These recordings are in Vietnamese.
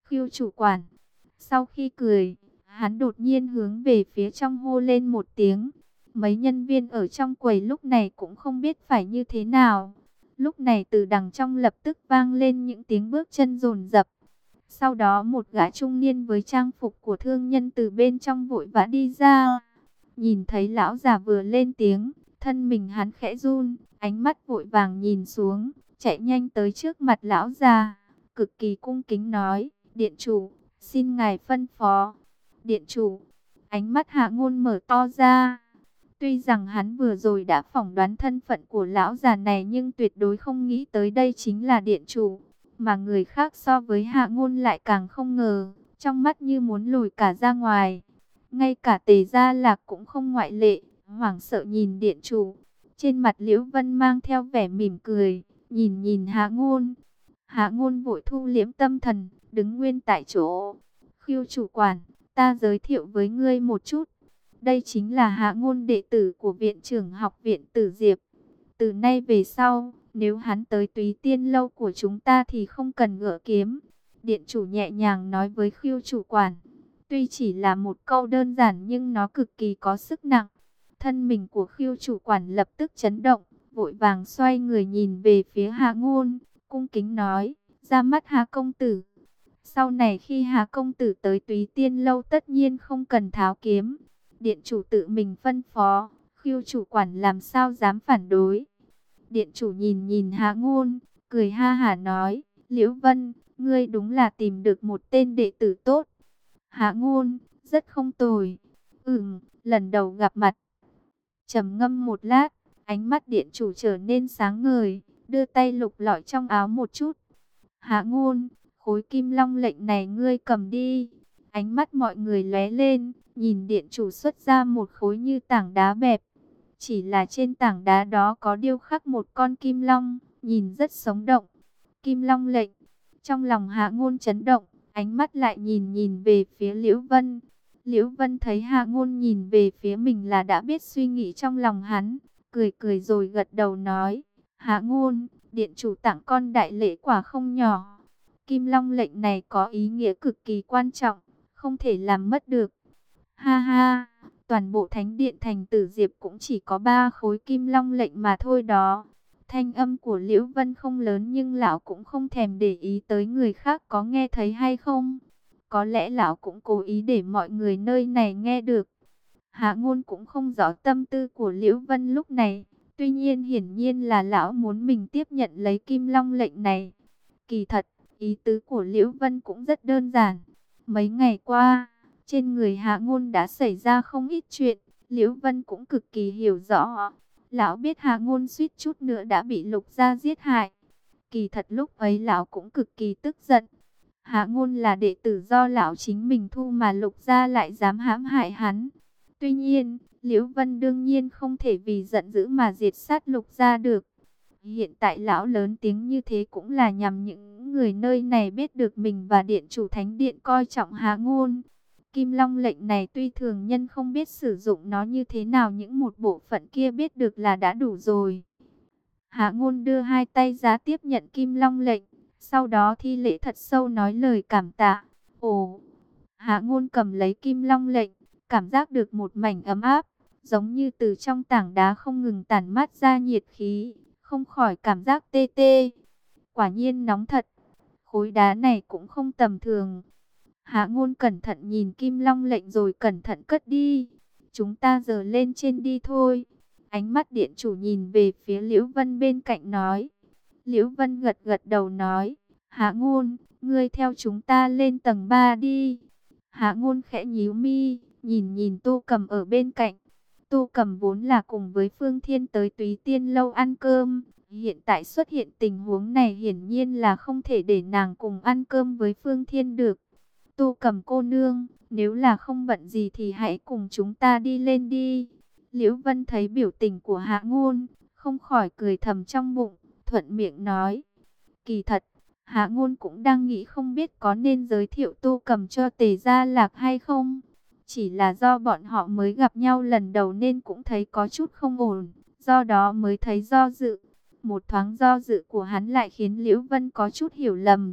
Khưu chủ quản. Sau khi cười, hắn đột nhiên hướng về phía trong hô lên một tiếng. Mấy nhân viên ở trong quầy lúc này cũng không biết phải như thế nào. Lúc này từ đằng trong lập tức vang lên những tiếng bước chân dồn dập. Sau đó một gã trung niên với trang phục của thương nhân từ bên trong vội vã đi ra. Nhìn thấy lão già vừa lên tiếng, thân mình hắn khẽ run, ánh mắt vội vàng nhìn xuống, chạy nhanh tới trước mặt lão già, cực kỳ cung kính nói: "Điện chủ, xin ngài phân phó." "Điện chủ." Ánh mắt Hạ Ngôn mở to ra. Tuy rằng hắn vừa rồi đã phỏng đoán thân phận của lão già này, nhưng tuyệt đối không nghĩ tới đây chính là điện chủ. Mà người khác so với Hạ Ngôn lại càng không ngờ, trong mắt như muốn lùi cả ra ngoài. Ngay cả Tề Gia Lạc cũng không ngoại lệ, hoảng sợ nhìn điện chủ. Trên mặt Liễu Vân mang theo vẻ mỉm cười, nhìn nhìn Hạ Ngôn. Hạ Ngôn vội thu liễm tâm thần, đứng nguyên tại chỗ. "Khưu chủ quản, ta giới thiệu với ngươi một chút. Đây chính là Hạ Ngôn, đệ tử của viện trưởng học viện Tử Diệp. Từ nay về sau, nếu hắn tới Túy Tiên lâu của chúng ta thì không cần ngựa kiếm." Điện chủ nhẹ nhàng nói với Khưu chủ quản. Tuy chỉ là một câu đơn giản nhưng nó cực kỳ có sức nặng. Thân mình của Khưu chủ quản lập tức chấn động, vội vàng xoay người nhìn về phía Hạ Ngôn, cung kính nói: "Ra mắt Hạ công tử. Sau này khi Hạ công tử tới Túy Tiên lâu tất nhiên không cần tháo kiếm. Điện chủ tự mình phân phó, Khưu chủ quản làm sao dám phản đối." Điện chủ nhìn nhìn Hạ Ngôn, cười ha hả nói: "Liễu Vân, ngươi đúng là tìm được một tên đệ tử tốt." Hạ Ngôn: "Rất không tồi. Lần đầu gặp mặt." Trầm ngâm một lát, ánh mắt điện chủ trở nên sáng ngời, đưa tay lục lọi trong áo một chút. "Hạ Ngôn, khối kim long lệnh này ngươi cầm đi." Ánh mắt mọi người lóe lên, nhìn điện chủ xuất ra một khối như tảng đá bẹp. Chỉ là trên tảng đá đó có điêu khắc một con kim long, nhìn rất sống động. Kim long lệnh. Trong lòng Hạ Ngôn chấn động, ánh mắt lại nhìn nhìn về phía Liễu Vân. Liễu Vân thấy Hạ Ngôn nhìn về phía mình là đã biết suy nghĩ trong lòng hắn, cười cười rồi gật đầu nói: "Hạ Ngôn, điện chủ tặng con đại lễ quả không nhỏ. Kim long lệnh này có ý nghĩa cực kỳ quan trọng, không thể làm mất được." Ha ha, toàn bộ thánh điện thành Tử Diệp cũng chỉ có 3 khối kim long lệnh mà thôi đó. Thanh âm của Liễu Vân không lớn nhưng lão cũng không thèm để ý tới người khác có nghe thấy hay không. Có lẽ lão cũng cố ý để mọi người nơi này nghe được. Hạ Ngôn cũng không rõ tâm tư của Liễu Vân lúc này. Tuy nhiên hiển nhiên là lão muốn mình tiếp nhận lấy kim long lệnh này. Kỳ thật, ý tứ của Liễu Vân cũng rất đơn giản. Mấy ngày qua, trên người Hạ Ngôn đã xảy ra không ít chuyện. Liễu Vân cũng cực kỳ hiểu rõ. Lão biết Hạ Ngôn suýt chút nữa đã bị Lục Gia giết hại. Kỳ thật lúc ấy lão cũng cực kỳ tức giận. Hạ Ngôn là đệ tử do lão chính mình thu mà Lục Gia lại dám hãm hại hắn. Tuy nhiên, Liễu Vân đương nhiên không thể vì giận dữ mà diệt sát Lục Gia được. Hiện tại lão lớn tiếng như thế cũng là nhằm những người nơi này biết được mình và điện chủ thánh điện coi trọng Hạ Ngôn. Kim Long lệnh này tuy thường nhân không biết sử dụng nó như thế nào, những một bộ phận kia biết được là đã đủ rồi. Hạ Ngôn đưa hai tay ra tiếp nhận Kim Long lệnh, sau đó thi lễ thật sâu nói lời cảm tạ. Ồ, Hạ Ngôn cầm lấy Kim Long lệnh, cảm giác được một mảnh ấm áp, giống như từ trong tảng đá không ngừng tản mát ra nhiệt khí, không khỏi cảm giác tê tê. Quả nhiên nóng thật, khối đá này cũng không tầm thường. Hạ Ngôn cẩn thận nhìn Kim Long lệnh rồi cẩn thận cất đi. "Chúng ta giờ lên trên đi thôi." Ánh mắt điện chủ nhìn về phía Liễu Vân bên cạnh nói. Liễu Vân gật gật đầu nói: "Hạ Ngôn, ngươi theo chúng ta lên tầng 3 đi." Hạ Ngôn khẽ nhíu mi, nhìn nhìn Tô Cầm ở bên cạnh. Tô Cầm vốn là cùng với Phương Thiên tới Túy Tiên lâu ăn cơm. Hiện tại xuất hiện tình huống này hiển nhiên là không thể để nàng cùng ăn cơm với Phương Thiên được. "Tô Cầm cô nương, nếu là không bận gì thì hãy cùng chúng ta đi lên đi." Liễu Vân thấy biểu tình của Hạ Ngôn, không khỏi cười thầm trong bụng, thuận miệng nói. Kỳ thật, Hạ Ngôn cũng đang nghĩ không biết có nên giới thiệu Tô Cầm cho Tề Gia Lạc hay không. Chỉ là do bọn họ mới gặp nhau lần đầu nên cũng thấy có chút không ổn, do đó mới thấy do dự. Một thoáng do dự của hắn lại khiến Liễu Vân có chút hiểu lầm.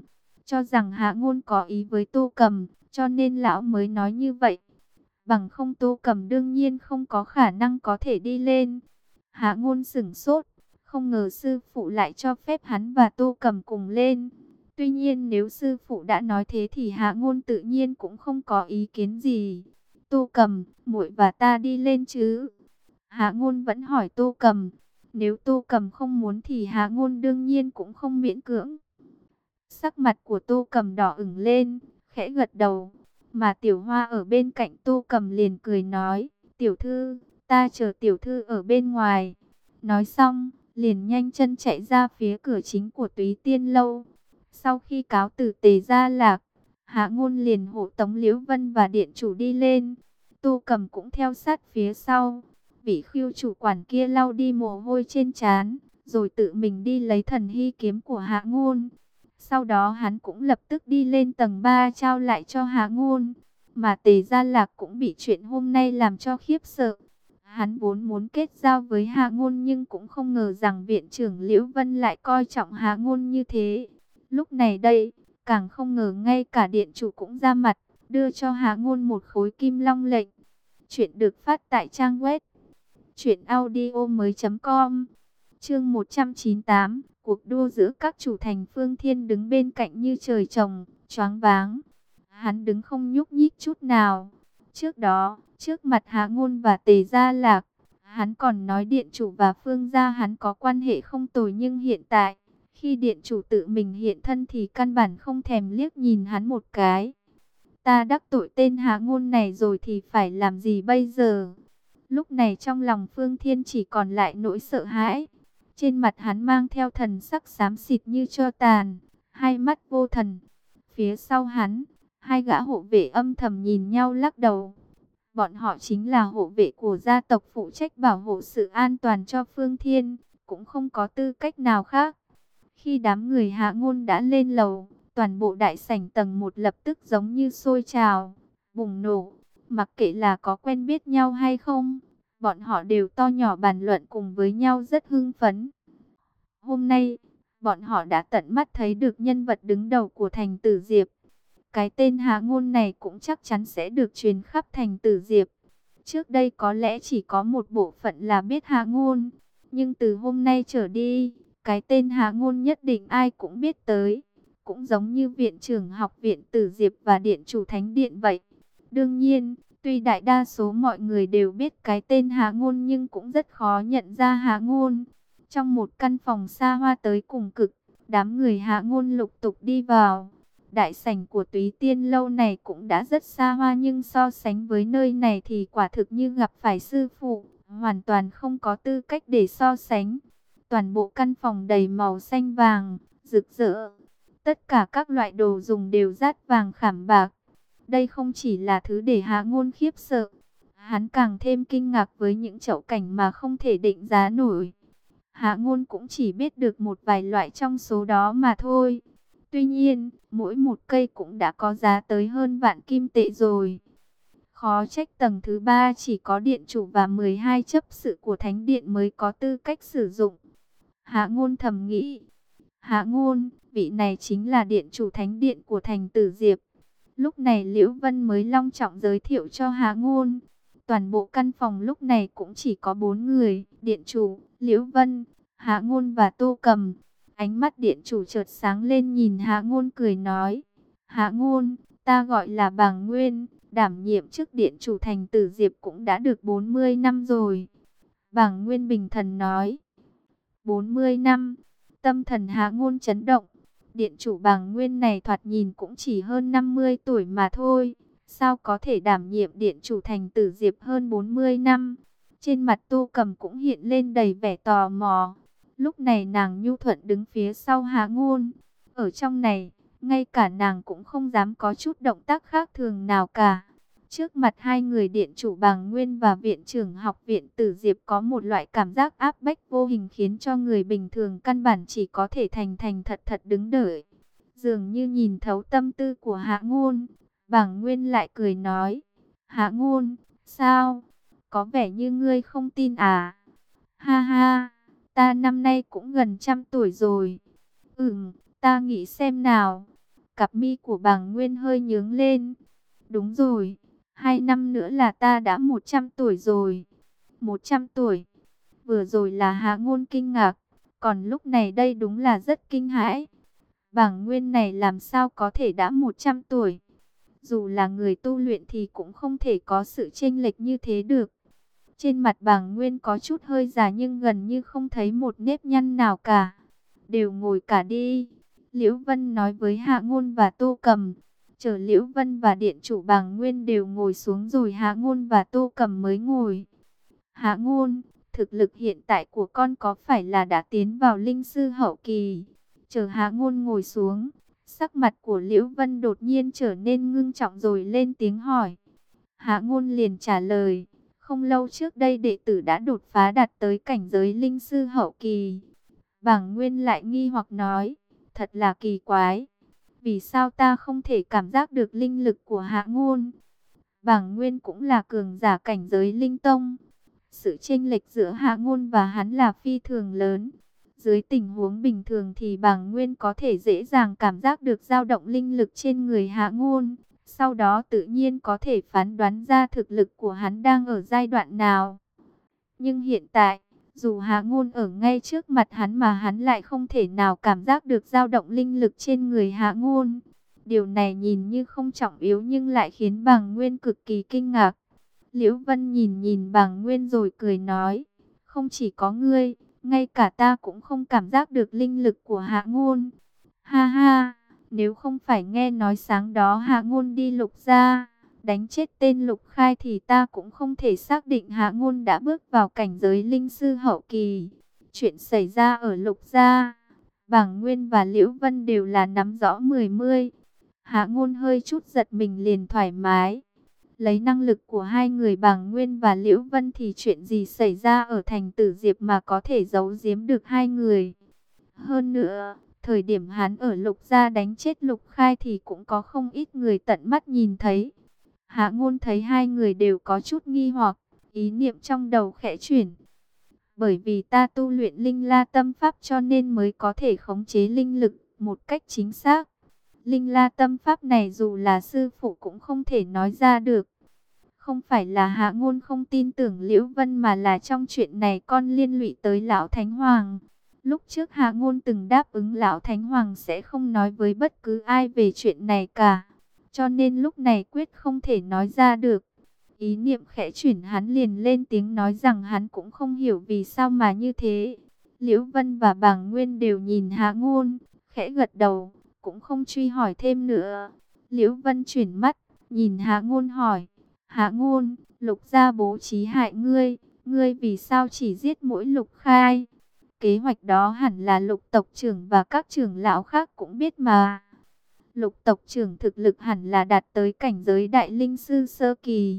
cho rằng Hạ Ngôn có ý với Tô Cầm, cho nên lão mới nói như vậy. Bằng không Tô Cầm đương nhiên không có khả năng có thể đi lên. Hạ Ngôn sửng sốt, không ngờ sư phụ lại cho phép hắn và Tô Cầm cùng lên. Tuy nhiên nếu sư phụ đã nói thế thì Hạ Ngôn tự nhiên cũng không có ý kiến gì. Tô Cầm, muội và ta đi lên chứ? Hạ Ngôn vẫn hỏi Tô Cầm. Nếu Tô Cầm không muốn thì Hạ Ngôn đương nhiên cũng không miễn cưỡng. Sắc mặt của Tô Cầm đỏ ửng lên, khẽ gật đầu. Mà Tiểu Hoa ở bên cạnh Tô Cầm liền cười nói, tiểu thư, ta chờ tiểu thư ở bên ngoài. Nói xong, liền nhanh chân chạy ra phía cửa chính của Túy Tiên Lâu. Sau khi cáo từ Tề Gia Lạc, Hạ Ngôn liền hộ tống Liễu Vân và điện chủ đi lên. Tô Cầm cũng theo sát phía sau. Vị Khưu chủ quản kia lau đi mồ hôi trên trán, rồi tự mình đi lấy thần hy kiếm của Hạ Ngôn. Sau đó hắn cũng lập tức đi lên tầng 3 trao lại cho Hạ Ngôn. Mà Tề Gia Lạc cũng bị chuyện hôm nay làm cho khiếp sợ. Hắn vốn muốn kết giao với Hạ Ngôn nhưng cũng không ngờ rằng viện trưởng Liễu Vân lại coi trọng Hạ Ngôn như thế. Lúc này đây, càng không ngờ ngay cả điện chủ cũng ra mặt, đưa cho Hạ Ngôn một khối kim long lệnh. Chuyện được phát tại trang web truyệnaudiomoi.com. Chương 198, cuộc đua giữa các chủ thành. Phương Thiên đứng bên cạnh như trời trồng, choáng váng. Hắn đứng không nhúc nhích chút nào. Trước đó, trước mặt Hạ Ngôn và Tề Gia Lạc, hắn còn nói điện chủ và Phương gia hắn có quan hệ không tồi, nhưng hiện tại, khi điện chủ tự mình hiện thân thì căn bản không thèm liếc nhìn hắn một cái. Ta đắc tội tên Hạ Ngôn này rồi thì phải làm gì bây giờ? Lúc này trong lòng Phương Thiên chỉ còn lại nỗi sợ hãi. Trên mặt hắn mang theo thần sắc xám xịt như tro tàn, hai mắt vô thần. Phía sau hắn, hai gã hộ vệ âm thầm nhìn nhau lắc đầu. Bọn họ chính là hộ vệ của gia tộc phụ trách bảo hộ sự an toàn cho Phương Thiên, cũng không có tư cách nào khác. Khi đám người Hạ Ngôn đã lên lầu, toàn bộ đại sảnh tầng 1 lập tức giống như sôi trào, bùng nổ. Mặc kệ là có quen biết nhau hay không, bọn họ đều to nhỏ bàn luận cùng với nhau rất hưng phấn. Hôm nay, bọn họ đã tận mắt thấy được nhân vật đứng đầu của thành Tử Diệp. Cái tên Hạ Ngôn này cũng chắc chắn sẽ được truyền khắp thành Tử Diệp. Trước đây có lẽ chỉ có một bộ phận là biết Hạ Ngôn, nhưng từ hôm nay trở đi, cái tên Hạ Ngôn nhất định ai cũng biết tới. Cũng giống như viện trưởng học viện Tử Diệp và điện chủ Thánh Điện vậy. Đương nhiên, tuy đại đa số mọi người đều biết cái tên Hạ Ngôn nhưng cũng rất khó nhận ra Hạ Ngôn. Trong một căn phòng xa hoa tới cùng cực, đám người Hạ Ngôn lục tục đi vào. Đại sảnh của Túy Tiên Lâu này cũng đã rất xa hoa, nhưng so sánh với nơi này thì quả thực như gặp phải sư phụ, hoàn toàn không có tư cách để so sánh. Toàn bộ căn phòng đầy màu xanh vàng, rực rỡ. Tất cả các loại đồ dùng đều dát vàng khảm bạc. Đây không chỉ là thứ để Hạ Ngôn khiếp sợ, hắn càng thêm kinh ngạc với những chậu cảnh mà không thể định giá nổi. Hạ Ngôn cũng chỉ biết được một vài loại trong số đó mà thôi. Tuy nhiên, mỗi một cây cũng đã có giá tới hơn vạn kim tệ rồi. Khó trách tầng thứ 3 chỉ có điện chủ và 12 chấp sự của Thánh Điện mới có tư cách sử dụng. Hạ Ngôn thầm nghĩ. Hạ Ngôn, vị này chính là điện chủ Thánh Điện của thành Tử Diệp. Lúc này Liễu Vân mới long trọng giới thiệu cho Hạ Ngôn. Toàn bộ căn phòng lúc này cũng chỉ có 4 người, điện chủ, Liễu Vân, Hạ Ngôn và Tô Cầm. Ánh mắt điện chủ chợt sáng lên nhìn Hạ Ngôn cười nói. Hạ Ngôn, ta gọi là Bàng Nguyên, đảm nhiệm chức điện chủ thành Tử Diệp cũng đã được 40 năm rồi. Bàng Nguyên bình thần nói. 40 năm, tâm thần Hạ Ngôn chấn động. Điện chủ Bàng Nguyên này thoạt nhìn cũng chỉ hơn 50 tuổi mà thôi. Sao có thể đảm nhiệm điện chủ thành Tử Diệp hơn 40 năm? Trên mặt Tô Cầm cũng hiện lên đầy vẻ tò mò. Lúc này nàng nhu thuận đứng phía sau Hạ Ngôn. Ở trong này, ngay cả nàng cũng không dám có chút động tác khác thường nào cả. Trước mặt hai người điện chủ Bàng Nguyên và viện trưởng học viện Tử Diệp có một loại cảm giác áp bách vô hình khiến cho người bình thường căn bản chỉ có thể thành thành thật thật đứng đợi. Dường như nhìn thấu tâm tư của Hạ Ngôn, Bàng Nguyên lại cười nói. Hạ Ngôn, sao? Có vẻ như ngươi không tin à? Ha ha, ta năm nay cũng gần 100 tuổi rồi. Ta nghĩ xem nào. Cặp mi của Bàng Nguyên hơi nhướng lên. Đúng rồi, 2 năm nữa là ta đã 100 tuổi rồi. 100 tuổi. Vừa rồi là Hạ Ngôn kinh ngạc, còn lúc này đây đúng là rất kinh hãi. Bàng Nguyên này làm sao có thể đã 100 tuổi? Dù là người tu luyện thì cũng không thể có sự chênh lệch như thế được. Trên mặt Bàng Nguyên có chút hơi già nhưng gần như không thấy một nếp nhăn nào cả. Đều ngồi cả đi. Liễu Vân nói với Hạ Ngôn và Tô Cầm. Chờ Liễu Vân và Điện chủ Bàng Nguyên đều ngồi xuống rồi Hạ Ngôn và Tô Cầm mới ngồi. Hạ Ngôn, thực lực hiện tại của con có phải là đã tiến vào linh sư hậu kỳ? Chờ Hạ Ngôn ngồi xuống, sắc mặt của Liễu Vân đột nhiên trở nên ngưng trọng rồi lên tiếng hỏi. Hạ Ngôn liền trả lời, không lâu trước đây đệ tử đã đột phá đạt tới cảnh giới linh sư hậu kỳ. Bàng Nguyên lại nghi hoặc nói, thật là kỳ quái. Vì sao ta không thể cảm giác được linh lực của Hạ Ngôn? Bàng Nguyên cũng là cường giả cảnh giới linh tông. Sự chênh lệch giữa Hạ Ngôn và hắn là phi thường lớn. Dưới tình huống bình thường thì Bàng Nguyên có thể dễ dàng cảm giác được dao động linh lực trên người Hạ Ngôn. Sau đó tự nhiên có thể phán đoán ra thực lực của hắn đang ở giai đoạn nào. Nhưng hiện tại, dù Hạ Ngôn ở ngay trước mặt hắn mà hắn lại không thể nào cảm giác được dao động linh lực trên người Hạ Ngôn. Điều này nhìn như không trọng yếu nhưng lại khiến Bàng Nguyên cực kỳ kinh ngạc. Liễu Vân nhìn nhìn Bàng Nguyên rồi cười nói, không chỉ có ngươi, ngay cả ta cũng không cảm giác được linh lực của Hạ Ngôn. Ha ha, nếu không phải nghe nói sáng đó Hạ Ngôn đi Lục gia, đánh chết tên Lục Khai thì ta cũng không thể xác định Hạ Ngôn đã bước vào cảnh giới linh sư hậu kỳ. Chuyện xảy ra ở Lục gia, Bàng Nguyên và Liễu Vân đều là nắm rõ mười mươi. Hạ Ngôn hơi chút giật mình liền thoải mái. Lấy năng lực của hai người Bàng Nguyên và Liễu Vân thì chuyện gì xảy ra ở thành Tử Diệp mà có thể giấu giếm được hai người. Hơn nữa, thời điểm hắn ở Lục gia đánh chết Lục Khai thì cũng có không ít người tận mắt nhìn thấy. Hạ Ngôn thấy hai người đều có chút nghi hoặc, ý niệm trong đầu khẽ chuyển. Bởi vì ta tu luyện linh la tâm pháp cho nên mới có thể khống chế linh lực một cách chính xác. Linh la tâm pháp này dù là sư phụ cũng không thể nói ra được. Không phải là Hạ Ngôn không tin tưởng Liễu Vân mà là trong chuyện này con liên lụy tới Lão Thánh Hoàng. Lúc trước Hạ Ngôn từng đáp ứng Lão Thánh Hoàng sẽ không nói với bất cứ ai về chuyện này cả. Cho nên lúc này quyết không thể nói ra được. Ý niệm khẽ chuyển hắn liền lên tiếng nói rằng hắn cũng không hiểu vì sao mà như thế. Liễu Vân và Bàng Nguyên đều nhìn Hạ Ngôn, khẽ gật đầu, cũng không truy hỏi thêm nữa. Liễu Vân chuyển mắt, nhìn Hạ Ngôn hỏi, Hạ Ngôn, Lục gia bố trí hại ngươi, ngươi vì sao chỉ giết mỗi Lục Khai? Kế hoạch đó hẳn là Lục tộc trưởng và các trưởng lão khác cũng biết mà. Lục tộc trưởng thực lực hẳn là đạt tới cảnh giới đại linh sư sơ kỳ.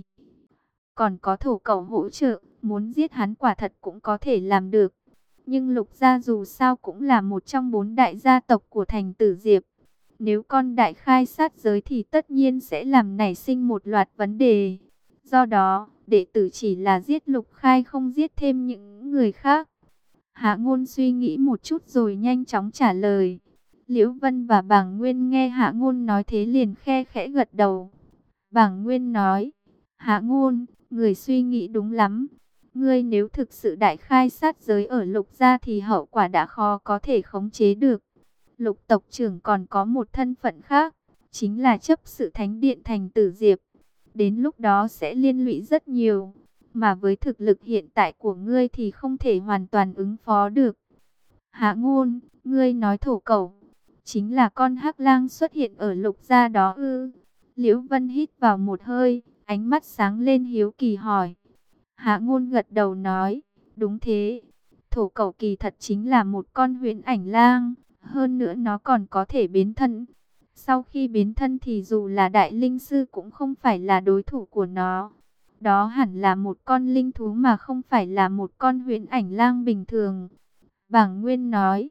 Còn có Thổ Cẩu hỗ trợ, muốn giết hắn quả thật cũng có thể làm được. Nhưng Lục gia dù sao cũng là một trong 4 đại gia tộc của thành Tử Diệp. Nếu con đại khai sát giới thì tất nhiên sẽ làm nảy sinh một loạt vấn đề. Do đó, đệ tử chỉ là giết Lục Khai không giết thêm những người khác. Hạ Ngôn suy nghĩ một chút rồi nhanh chóng trả lời. Liễu Vân và Bàng Nguyên nghe Hạ Ngôn nói thế liền khe khẽ gật đầu. Bàng Nguyên nói, Hạ Ngôn, người suy nghĩ đúng lắm. Ngươi nếu thực sự đại khai sát giới ở Lục gia thì hậu quả đã khó có thể khống chế được. Lục tộc trưởng còn có một thân phận khác, chính là chấp sự thánh điện thành Tử Diệp. Đến lúc đó sẽ liên lụy rất nhiều, mà với thực lực hiện tại của ngươi thì không thể hoàn toàn ứng phó được. Hạ Ngôn, ngươi nói Thổ Cẩu chính là con hắc lang xuất hiện ở Lục gia đó ư? Liễu Vân hít vào một hơi, ánh mắt sáng lên hiếu kỳ hỏi. Hạ Ngôn gật đầu nói, đúng thế. Thổ Cẩu kỳ thật chính là một con huyễn ảnh lang, hơn nữa nó còn có thể biến thân. Sau khi biến thân thì dù là đại linh sư cũng không phải là đối thủ của nó. Đó hẳn là một con linh thú mà không phải là một con huyễn ảnh lang bình thường. Bàng Nguyên nói,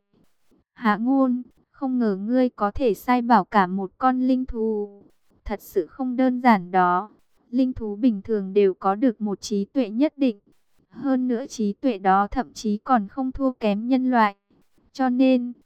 Hạ Ngôn, không ngờ ngươi có thể sai bảo cả một con linh thú. Thật sự không đơn giản đó. Linh thú bình thường đều có được một trí tuệ nhất định. Hơn nữa trí tuệ đó thậm chí còn không thua kém nhân loại. Cho nên,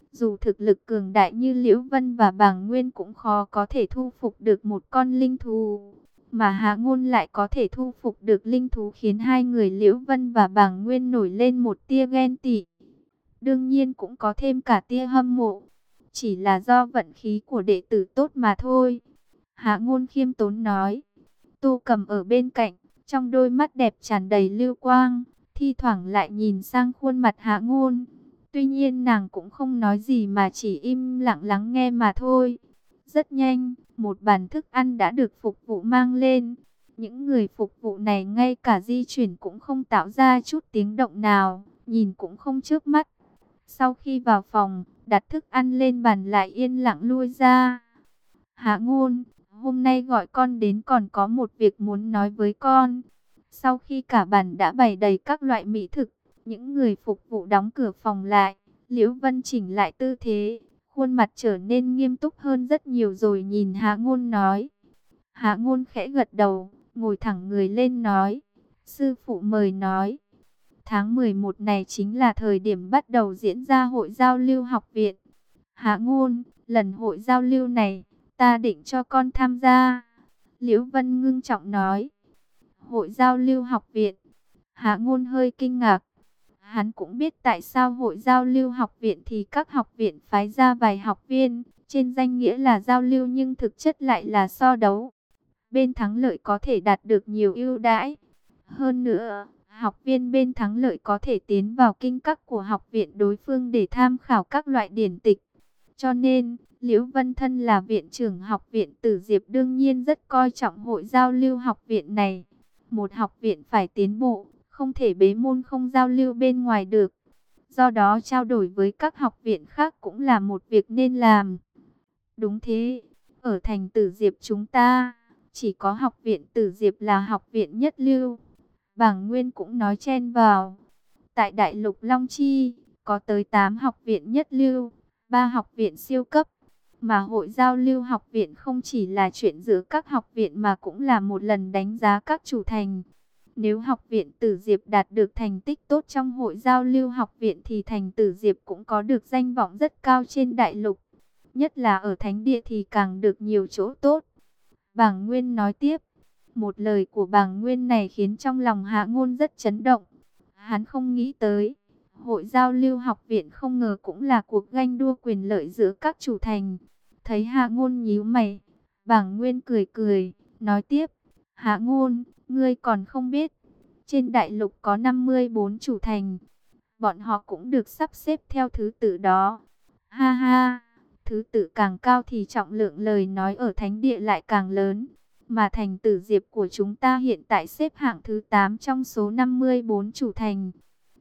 Dù thực lực cường đại như Liễu Vân và Bàng Nguyên cũng khó có thể thu phục được một con linh thú. Mà Hạ Ngôn lại có thể thu phục được linh thú, khiến hai người Liễu Vân và Bàng Nguyên nổi lên một tia ghen tị. Đương nhiên cũng có thêm cả tia hâm mộ. Chỉ là do vận khí của đệ tử tốt mà thôi. Hạ Ngôn khiêm tốn nói. Tô Cầm ở bên cạnh, trong đôi mắt đẹp tràn đầy lưu quang, thi thoảng lại nhìn sang khuôn mặt Hạ Ngôn. Tuy nhiên nàng cũng không nói gì mà chỉ im lặng lắng nghe mà thôi. Rất nhanh, một bàn thức ăn đã được phục vụ mang lên. Những người phục vụ này ngay cả di chuyển cũng không tạo ra chút tiếng động nào, nhìn cũng không chớp mắt. Sau khi vào phòng, đặt thức ăn lên bàn lại yên lặng lui ra. Hạ Ngôn, hôm nay gọi con đến còn có một việc muốn nói với con. Sau khi cả bàn đã bày đầy các loại mỹ thực, những người phục vụ đóng cửa phòng lại. Liễu Vân chỉnh lại tư thế, khuôn mặt trở nên nghiêm túc hơn rất nhiều rồi nhìn Hạ Ngôn nói. Hạ Ngôn khẽ gật đầu, ngồi thẳng người lên nói. Sư phụ mời nói. Tháng 11 này chính là thời điểm bắt đầu diễn ra hội giao lưu học viện. Hạ Ngôn, lần hội giao lưu này, ta định cho con tham gia. Liễu Vân ngưng trọng nói. Hội giao lưu học viện. Hạ Ngôn hơi kinh ngạc. Hắn cũng biết tại sao hội giao lưu học viện thì các học viện phái ra vài học viên. Trên danh nghĩa là giao lưu nhưng thực chất lại là so đấu. Bên thắng lợi có thể đạt được nhiều ưu đãi. Hơn nữa, học viên bên thắng lợi có thể tiến vào kinh các của học viện đối phương để tham khảo các loại điển tịch. Cho nên, Liễu Vân Thân là viện trưởng học viện Tử Diệp đương nhiên rất coi trọng hội giao lưu học viện này. Một học viện phải tiến bộ, không thể bế môn không giao lưu bên ngoài được. Do đó trao đổi với các học viện khác cũng là một việc nên làm. Đúng thế, ở thành Tử Diệp chúng ta, chỉ có học viện Tử Diệp là học viện nhất lưu. Bàng Nguyên cũng nói chen vào. Tại Đại Lục Long Chi, có tới 8 học viện nhất lưu, 3 học viện siêu cấp. Mà hội giao lưu học viện không chỉ là chuyện giữa các học viện mà cũng là một lần đánh giá các chủ thành. Nếu học viện Tử Diệp đạt được thành tích tốt trong hội giao lưu học viện thì thành Tử Diệp cũng có được danh vọng rất cao trên đại lục. Nhất là ở thánh địa thì càng được nhiều chỗ tốt. Bàng Nguyên nói tiếp. Một lời của Bàng Nguyên này khiến trong lòng Hạ Ngôn rất chấn động. Hắn không nghĩ tới. Hội giao lưu học viện không ngờ cũng là cuộc ganh đua quyền lợi giữa các chủ thành. Thấy Hạ Ngôn nhíu mày, Bàng Nguyên cười cười, nói tiếp. Hạ Ngôn, ngươi còn không biết. Trên đại lục có 54 chủ thành. Bọn họ cũng được sắp xếp theo thứ tự đó. Ha ha, thứ tự càng cao thì trọng lượng lời nói ở thánh địa lại càng lớn. Mà thành Tử Diệp của chúng ta hiện tại xếp hạng thứ 8 trong số 54 chủ thành.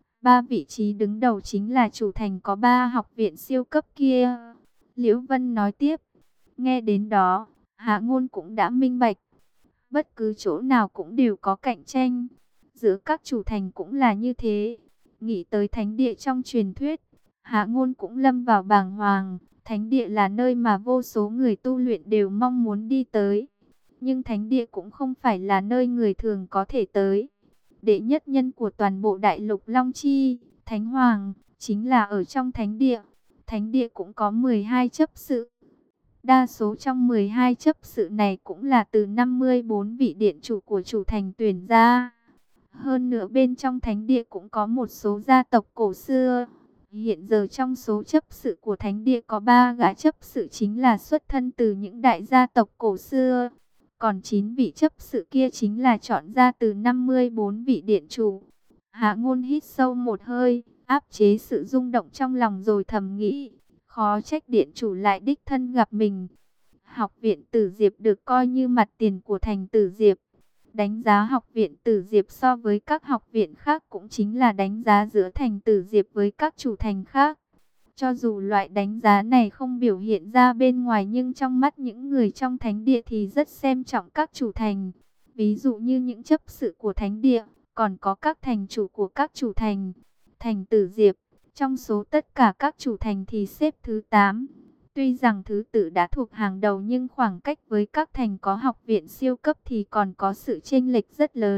3 vị trí đứng đầu chính là chủ thành có 3 học viện siêu cấp kia. Liễu Vân nói tiếp. Nghe đến đó, Hạ Ngôn cũng đã minh bạch. Bất cứ chỗ nào cũng đều có cạnh tranh. Giữa các chủ thành cũng là như thế. Nghĩ tới thánh địa trong truyền thuyết, Hạ Ngôn cũng lâm vào bàng hoàng. Thánh địa là nơi mà vô số người tu luyện đều mong muốn đi tới. Nhưng thánh địa cũng không phải là nơi người thường có thể tới. Đệ nhất nhân của toàn bộ đại lục Long Chi, Thánh Hoàng, chính là ở trong thánh địa. Thánh địa cũng có 12 chấp sự. Đa số trong 12 chấp sự này cũng là từ 54 vị điện chủ của chủ thành tuyển ra. Hơn nữa bên trong thánh địa cũng có một số gia tộc cổ xưa. Hiện giờ trong số chấp sự của thánh địa có 3 gã chấp sự chính là xuất thân từ những đại gia tộc cổ xưa. Còn 9 vị chấp sự kia chính là chọn ra từ 54 vị điện chủ. Hạ Ngôn hít sâu một hơi, áp chế sự rung động trong lòng rồi thầm nghĩ. Khó trách điện chủ lại đích thân gặp mình. Học viện Tử Diệp được coi như mặt tiền của thành Tử Diệp. Đánh giá học viện Tử Diệp so với các học viện khác cũng chính là đánh giá giữa thành Tử Diệp với các chủ thành khác. Cho dù loại đánh giá này không biểu hiện ra bên ngoài nhưng trong mắt những người trong thánh địa thì rất xem trọng các chủ thành. Ví dụ như những chấp sự của thánh địa, còn có các thành chủ của các chủ thành. Thành Tử Diệp, trong số tất cả các chủ thành thì xếp thứ 8. Tuy rằng thứ tự đã thuộc hàng đầu nhưng khoảng cách với các thành có học viện siêu cấp thì còn có sự chênh lệch rất lớn.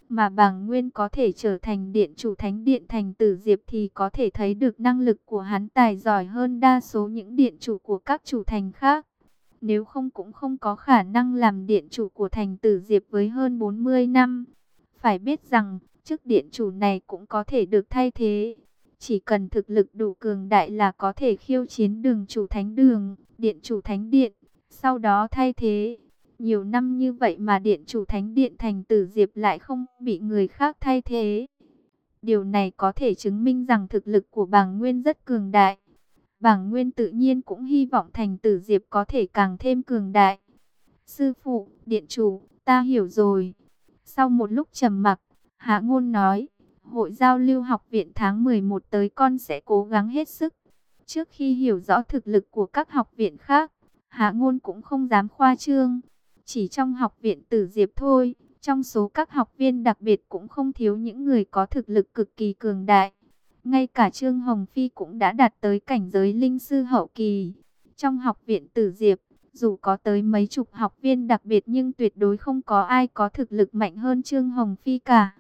Mà Bàng Nguyên có thể trở thành điện chủ thánh điện Thành Tử Diệp thì có thể thấy được năng lực của hắn tài giỏi hơn đa số những điện chủ của các chủ thành khác. Nếu không cũng không có khả năng làm điện chủ của Thành Tử Diệp với hơn 40 năm. Phải biết rằng, chức điện chủ này cũng có thể được thay thế. Chỉ cần thực lực đủ cường đại là có thể khiêu chiến đường chủ thánh đường, điện chủ thánh điện, sau đó thay thế. Nhiều năm như vậy mà điện chủ thánh điện Thành Tử Diệp lại không bị người khác thay thế. Điều này có thể chứng minh rằng thực lực của Bàng Nguyên rất cường đại. Bàng Nguyên tự nhiên cũng hy vọng Thành Tử Diệp có thể càng thêm cường đại. Sư phụ, điện chủ, ta hiểu rồi. Sau một lúc trầm mặc, Hạ Ngôn nói, hội giao lưu học viện tháng 11 tới con sẽ cố gắng hết sức. Trước khi hiểu rõ thực lực của các học viện khác, Hạ Ngôn cũng không dám khoa trương. Chỉ trong học viện Tử Diệp thôi, trong số các học viên đặc biệt cũng không thiếu những người có thực lực cực kỳ cường đại. Ngay cả Trương Hồng Phi cũng đã đạt tới cảnh giới linh sư hậu kỳ. Trong học viện Tử Diệp, dù có tới mấy chục học viên đặc biệt nhưng tuyệt đối không có ai có thực lực mạnh hơn Trương Hồng Phi cả.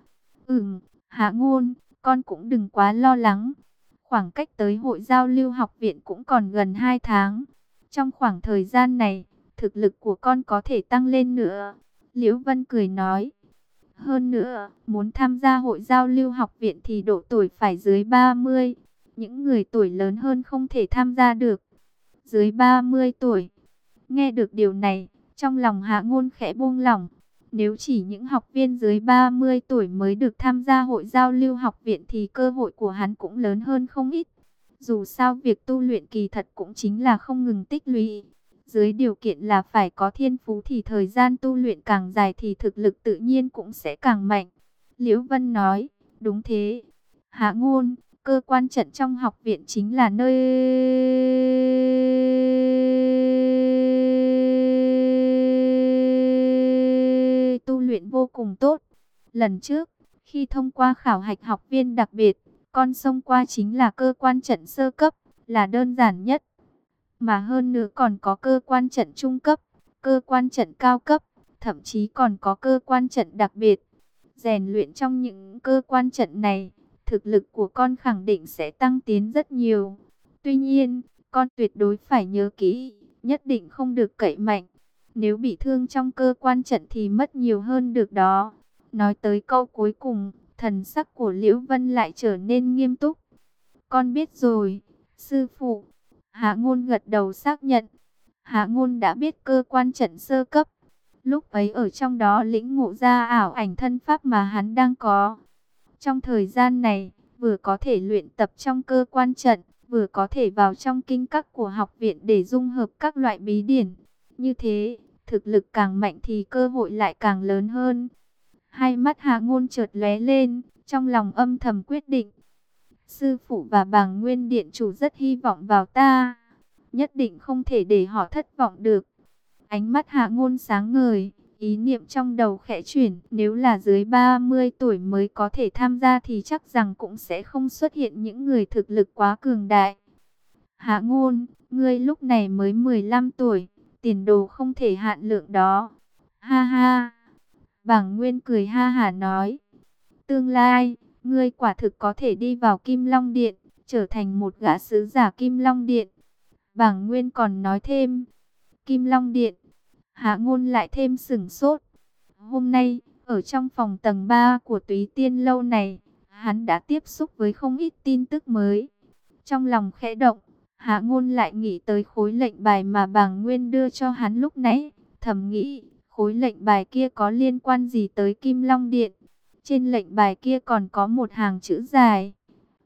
Hạ Ngôn, con cũng đừng quá lo lắng. Khoảng cách tới hội giao lưu học viện cũng còn gần 2 tháng. Trong khoảng thời gian này, thực lực của con có thể tăng lên nữa. Liễu Vân cười nói. Hơn nữa, muốn tham gia hội giao lưu học viện thì độ tuổi phải dưới 30. Những người tuổi lớn hơn không thể tham gia được. Dưới 30 tuổi. Nghe được điều này, trong lòng Hạ Ngôn khẽ buông lỏng. Nếu chỉ những học viên dưới 30 tuổi mới được tham gia hội giao lưu học viện thì cơ hội của hắn cũng lớn hơn không ít. Dù sao việc tu luyện kỳ thật cũng chính là không ngừng tích lũy. Dưới điều kiện là phải có thiên phú thì thời gian tu luyện càng dài thì thực lực tự nhiên cũng sẽ càng mạnh. Liễu Vân nói, đúng thế. Hạ Ngôn, cơ quan trận trong học viện chính là nơi tu luyện vô cùng tốt. Lần trước, khi thông qua khảo hạch học viên đặc biệt, con xông qua chính là cơ quan trận sơ cấp, là đơn giản nhất. Mà hơn nữa còn có cơ quan trận trung cấp, cơ quan trận cao cấp, thậm chí còn có cơ quan trận đặc biệt. Rèn luyện trong những cơ quan trận này, thực lực của con khẳng định sẽ tăng tiến rất nhiều. Tuy nhiên, con tuyệt đối phải nhớ kỹ, nhất định không được cậy mạnh. Nếu bị thương trong cơ quan trận thì mất nhiều hơn được đó. Nói tới câu cuối cùng, thần sắc của Liễu Vân lại trở nên nghiêm túc. Con biết rồi, sư phụ. Hạ Ngôn gật đầu xác nhận. Hạ Ngôn đã biết cơ quan trận sơ cấp. Lúc ấy ở trong đó lĩnh ngộ ra ảo ảnh thân pháp mà hắn đang có. Trong thời gian này, vừa có thể luyện tập trong cơ quan trận, vừa có thể vào trong kinh các của học viện để dung hợp các loại bí điển. Như thế, thực lực càng mạnh thì cơ hội lại càng lớn hơn. Hai mắt Hạ Ngôn chợt lóe lên, trong lòng âm thầm quyết định. Sư phụ và Bàng Nguyên điện chủ rất hy vọng vào ta, nhất định không thể để họ thất vọng được. Ánh mắt Hạ Ngôn sáng ngời, ý niệm trong đầu khẽ chuyển, nếu là dưới 30 tuổi mới có thể tham gia thì chắc rằng cũng sẽ không xuất hiện những người thực lực quá cường đại. Hạ Ngôn, ngươi lúc này mới 15 tuổi, tiền đồ không thể hạn lượng đó. Ha ha. Bàng Nguyên cười ha hả nói, tương lai, ngươi quả thực có thể đi vào Kim Long Điện, trở thành một gã sứ giả Kim Long Điện. Bàng Nguyên còn nói thêm, Kim Long Điện. Hạ Ngôn lại thêm sửng sốt. Hôm nay, ở trong phòng tầng 3 của Túy Tiên Lâu này, hắn đã tiếp xúc với không ít tin tức mới. Trong lòng khẽ động, Hạ Ngôn lại nghĩ tới khối lệnh bài mà Bàng Nguyên đưa cho hắn lúc nãy. Thầm nghĩ, khối lệnh bài kia có liên quan gì tới Kim Long Điện? Trên lệnh bài kia còn có một hàng chữ dài.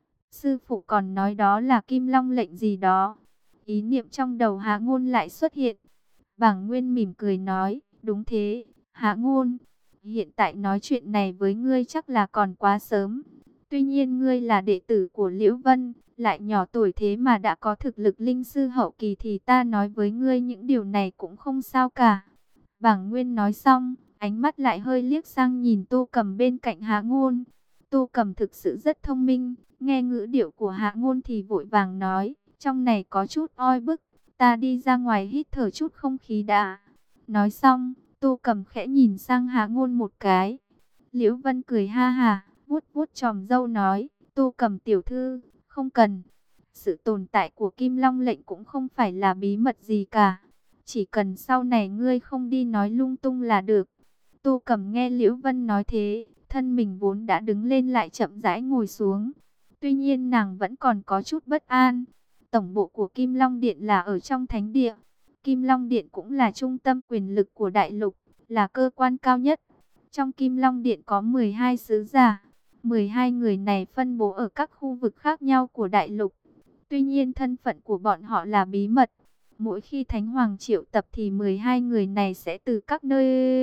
Sư phụ còn nói đó là Kim Long lệnh gì đó. Ý niệm trong đầu Hạ Ngôn lại xuất hiện. Bàng Nguyên mỉm cười nói, đúng thế, Hạ Ngôn. Hiện tại nói chuyện này với ngươi chắc là còn quá sớm. Tuy nhiên ngươi là đệ tử của Liễu Vân, lại nhỏ tuổi thế mà đã có thực lực linh sư hậu kỳ thì ta nói với ngươi những điều này cũng không sao cả. Bàng Nguyên nói xong, ánh mắt lại hơi liếc sang nhìn Tô Cầm bên cạnh Hạ Ngôn. Tô Cầm thực sự rất thông minh, nghe ngữ điệu của Hạ Ngôn thì vội vàng nói, trong này có chút oi bức, ta đi ra ngoài hít thở chút không khí đã. Nói xong, Tô Cầm khẽ nhìn sang Hạ Ngôn một cái. Liễu Vân cười ha hả, vuốt vuốt chòm râu nói, Tô Cầm tiểu thư, không cần. Sự tồn tại của Kim Long lệnh cũng không phải là bí mật gì cả. Chỉ cần sau này ngươi không đi nói lung tung là được. Tô Cầm nghe Liễu Vân nói thế, thân mình vốn đã đứng lên lại chậm rãi ngồi xuống. Tuy nhiên nàng vẫn còn có chút bất an. Tổng bộ của Kim Long Điện là ở trong thánh địa. Kim Long Điện cũng là trung tâm quyền lực của đại lục, là cơ quan cao nhất. Trong Kim Long Điện có 12 sứ giả. 12 người này phân bố ở các khu vực khác nhau của đại lục. Tuy nhiên thân phận của bọn họ là bí mật. Mỗi khi Thánh Hoàng triệu tập thì 12 người này sẽ từ các nơi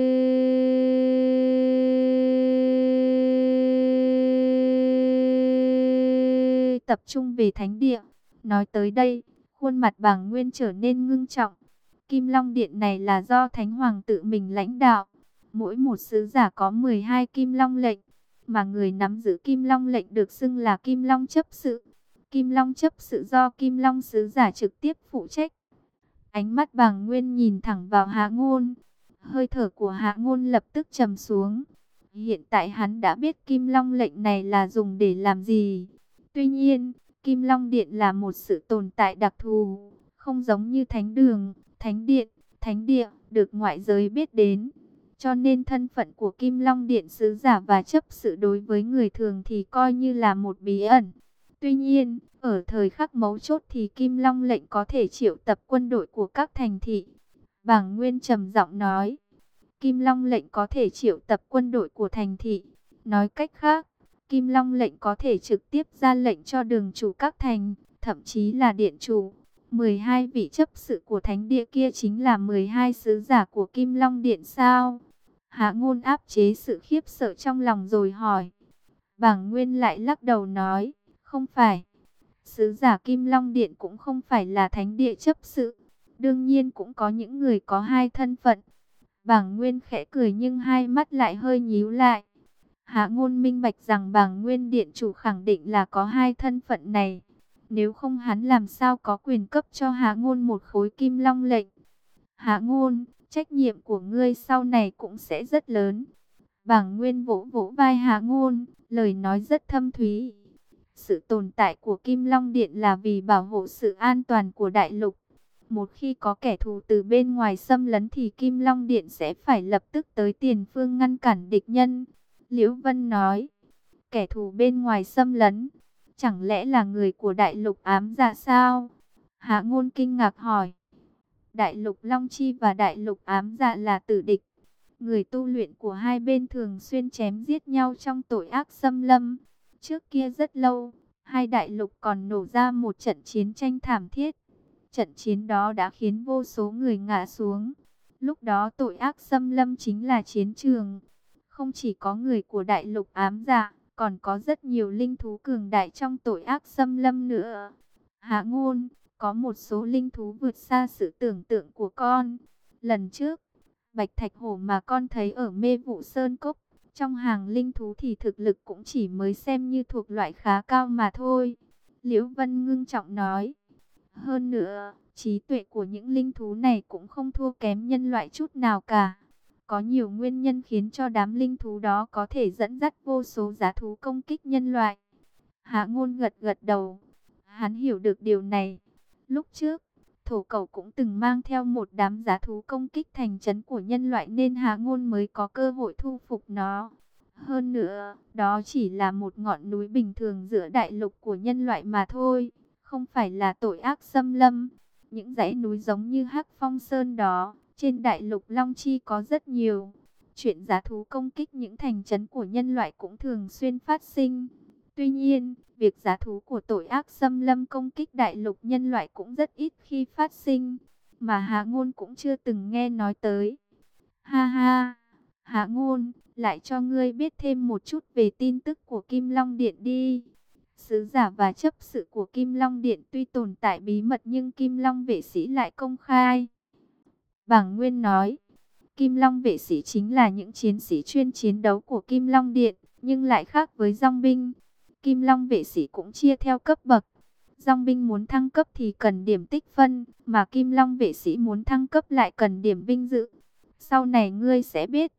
tập trung về thánh địa. Nói tới đây, khuôn mặt Bàng Nguyên trở nên ngưng trọng. Kim Long Điện này là do Thánh Hoàng tự mình lãnh đạo. Mỗi một sứ giả có 12 Kim Long lệnh, mà người nắm giữ Kim Long lệnh được xưng là Kim Long chấp sự. Kim Long chấp sự do Kim Long sứ giả trực tiếp phụ trách. Ánh mắt Bàng Nguyên nhìn thẳng vào Hạ Ngôn. Hơi thở của Hạ Ngôn lập tức trầm xuống. Hiện tại hắn đã biết Kim Long lệnh này là dùng để làm gì. Tuy nhiên, Kim Long Điện là một sự tồn tại đặc thù, không giống như Thánh Đường, Thánh Điện, Thánh Địa được ngoại giới biết đến. Cho nên thân phận của Kim Long Điện sứ giả và chấp sự đối với người thường thì coi như là một bí ẩn. Tuy nhiên, ở thời khắc mấu chốt thì Kim Long lệnh có thể triệu tập quân đội của các thành thị. Bàng Nguyên trầm giọng nói, Kim Long lệnh có thể triệu tập quân đội của thành thị. Nói cách khác, Kim Long lệnh có thể trực tiếp ra lệnh cho đường chủ các thành, thậm chí là điện chủ. 12 vị chấp sự của thánh địa kia chính là 12 sứ giả của Kim Long Điện sao? Hạ Ngôn áp chế sự khiếp sợ trong lòng rồi hỏi. Bàng Nguyên lại lắc đầu nói, không phải. Sứ giả Kim Long Điện cũng không phải là thánh địa chấp sự. Đương nhiên cũng có những người có hai thân phận. Bàng Nguyên khẽ cười nhưng hai mắt lại hơi nhíu lại. Hạ Ngôn minh bạch rằng Bàng Nguyên Điện chủ khẳng định là có hai thân phận này. Nếu không hắn làm sao có quyền cấp cho Hạ Ngôn một khối Kim Long lệnh. Hạ Ngôn, trách nhiệm của ngươi sau này cũng sẽ rất lớn. Bàng Nguyên vỗ vỗ vai Hạ Ngôn, lời nói rất thâm thúy. Sự tồn tại của Kim Long Điện là vì bảo hộ sự an toàn của đại lục. Một khi có kẻ thù từ bên ngoài xâm lấn thì Kim Long Điện sẽ phải lập tức tới tiền phương ngăn cản địch nhân. Liễu Vân nói, kẻ thù bên ngoài xâm lấn, chẳng lẽ là người của đại lục ám dạ sao? Hạ Ngôn kinh ngạc hỏi. Đại lục Long Chi và đại lục ám dạ là tử địch. Người tu luyện của hai bên thường xuyên chém giết nhau trong tội ác xâm lâm. Trước kia rất lâu, hai đại lục còn nổ ra một trận chiến tranh thảm thiết. Trận chiến đó đã khiến vô số người ngã xuống. Lúc đó tội ác xâm lâm chính là chiến trường. Không chỉ có người của đại lục ám dạ, còn có rất nhiều linh thú cường đại trong tội ác xâm lâm nữa. Hạ Ngôn, có một số linh thú vượt xa sự tưởng tượng của con. Lần trước, Bạch Thạch Hổ mà con thấy ở Mê Vụ Sơn Cốc, trong hàng linh thú thì thực lực cũng chỉ mới xem như thuộc loại khá cao mà thôi. Liễu Vân ngưng trọng nói. Hơn nữa, trí tuệ của những linh thú này cũng không thua kém nhân loại chút nào cả. Có nhiều nguyên nhân khiến cho đám linh thú đó có thể dẫn dắt vô số dã thú công kích nhân loại. Hạ Ngôn gật gật đầu. Hắn hiểu được điều này. Lúc trước, Thổ Cẩu cũng từng mang theo một đám dã thú công kích thành trấn của nhân loại nên Hạ Ngôn mới có cơ hội thu phục nó. Hơn nữa, đó chỉ là một ngọn núi bình thường giữa đại lục của nhân loại mà thôi, không phải là tội ác xâm lâm. Những dãy núi giống như Hắc Phong Sơn đó, trên đại lục Long Chi có rất nhiều. Chuyện dã thú công kích những thành trấn của nhân loại cũng thường xuyên phát sinh. Tuy nhiên, việc dã thú của tội ác xâm lâm công kích đại lục nhân loại cũng rất ít khi phát sinh, mà Hạ Ngôn cũng chưa từng nghe nói tới. Ha ha, Hạ Ngôn, lại cho ngươi biết thêm một chút về tin tức của Kim Long Điện đi. Sứ giả và chấp sự của Kim Long Điện tuy tồn tại bí mật nhưng Kim Long vệ sĩ lại công khai. Bàng Nguyên nói, Kim Long vệ sĩ chính là những chiến sĩ chuyên chiến đấu của Kim Long Điện, nhưng lại khác với dòng binh. Kim Long vệ sĩ cũng chia theo cấp bậc. Dòng binh muốn thăng cấp thì cần điểm tích phân, mà Kim Long vệ sĩ muốn thăng cấp lại cần điểm vinh dự. Sau này ngươi sẽ biết.